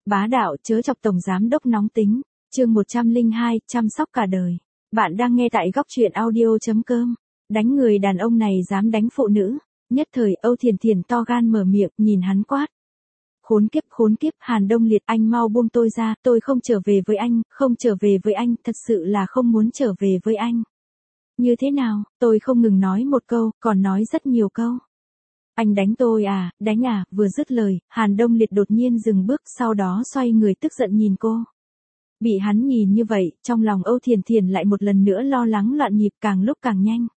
bá đạo chớ chọc tổng giám đốc nóng tính. Chương 102, chăm sóc cả đời. Bạn đang nghe tại góc truyện audio.com. Đánh người đàn ông này dám đánh phụ nữ. Nhất thời Âu Thiền Thiền to gan mở miệng, nhìn hắn quát. Khốn kiếp, Hàn Đông Liệt, anh mau buông tôi ra, tôi không trở về với anh, không trở về với anh, thật sự là không muốn trở về với anh. Như thế nào, tôi không ngừng nói một câu, còn nói rất nhiều câu. Anh đánh tôi à, đánh à, vừa dứt lời, Hàn Đông Liệt đột nhiên dừng bước, sau đó xoay người tức giận nhìn cô. Bị hắn nhìn như vậy, trong lòng Âu Thiền Thiền lại một lần nữa lo lắng loạn nhịp càng lúc càng nhanh.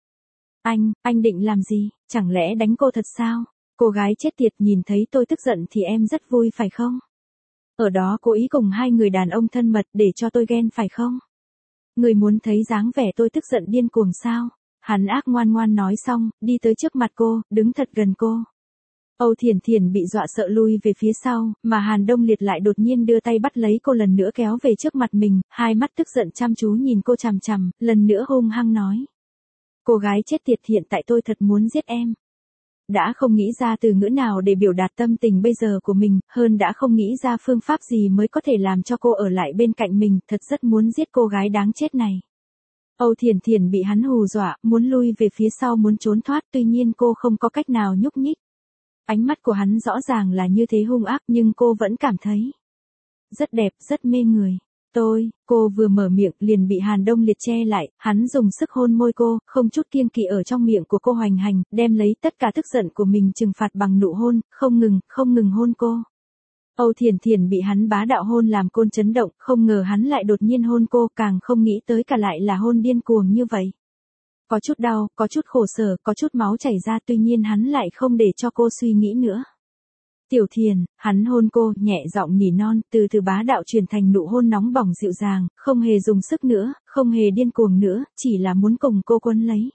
Anh định làm gì, chẳng lẽ đánh cô thật sao? Cô gái chết tiệt, nhìn thấy tôi tức giận thì em rất vui phải không? Ở đó cố ý cùng hai người đàn ông thân mật để cho tôi ghen phải không? Người muốn thấy dáng vẻ tôi tức giận điên cuồng sao? Hắn ác ngoan ngoan nói xong, đi tới trước mặt cô, đứng thật gần cô. Âu Thiền Thiền bị dọa sợ lui về phía sau, mà Hàn Đông Liệt lại đột nhiên đưa tay bắt lấy cô lần nữa kéo về trước mặt mình, hai mắt tức giận chăm chú nhìn cô chằm chằm, lần nữa hung hăng nói. Cô gái chết tiệt, hiện tại tôi thật muốn giết em. Đã không nghĩ ra từ ngữ nào để biểu đạt tâm tình bây giờ của mình, hơn đã không nghĩ ra phương pháp gì mới có thể làm cho cô ở lại bên cạnh mình, thật rất muốn giết cô gái đáng chết này. Âu Thiền Thiền bị hắn hù dọa, muốn lui về phía sau muốn trốn thoát, tuy nhiên cô không có cách nào nhúc nhích. Ánh mắt của hắn rõ ràng là như thế hung ác, nhưng cô vẫn cảm thấy rất đẹp, rất mê người. Cô vừa mở miệng liền bị Hàn Đông Liệt che lại, hắn dùng sức hôn môi cô, không chút kiêng kỵ ở trong miệng của cô hoành hành, đem lấy tất cả tức giận của mình trừng phạt bằng nụ hôn, không ngừng hôn cô. Âu Thiền Thiền bị hắn bá đạo hôn làm côn chấn động, không ngờ hắn lại đột nhiên hôn cô, càng không nghĩ tới cả lại là hôn điên cuồng như vậy. Có chút đau, có chút khổ sở, có chút máu chảy ra, tuy nhiên hắn lại không để cho cô suy nghĩ nữa. Tiểu Thiền, hắn hôn cô, nhẹ giọng nỉ non, từ bá đạo chuyển thành nụ hôn nóng bỏng dịu dàng, không hề dùng sức nữa, không hề điên cuồng nữa, chỉ là muốn cùng cô quấn lấy.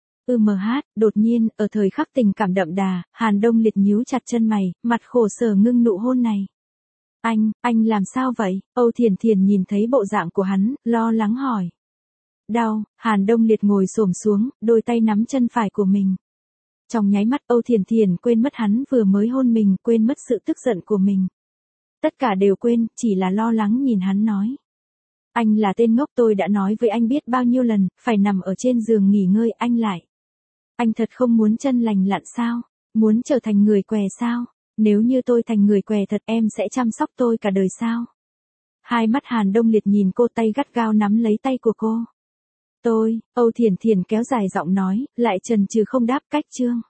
Đột nhiên, ở thời khắc tình cảm đậm đà, Hàn Đông Liệt nhíu chặt chân mày, mặt khổ sở ngưng nụ hôn này. Anh làm sao vậy? Âu Thiền Thiền nhìn thấy bộ dạng của hắn, lo lắng hỏi. Đau, Hàn Đông Liệt ngồi xổm xuống, đôi tay nắm chân phải của mình. Trong nháy mắt Âu Thiền Thiền quên mất hắn vừa mới hôn mình, quên mất sự tức giận của mình. Tất cả đều quên, chỉ là lo lắng nhìn hắn nói. Anh là tên ngốc, tôi đã nói với anh biết bao nhiêu lần, phải nằm ở trên giường nghỉ ngơi, anh lại. Anh thật không muốn chân lành lặn sao? Muốn trở thành người què sao? Nếu như tôi thành người què thật, em sẽ chăm sóc tôi cả đời sao? Hai mắt Hàn Đông Liệt nhìn cô, tay gắt gao nắm lấy tay của cô. Âu Thiền Thiền kéo dài giọng nói, lại chần chừ không đáp. Cách chương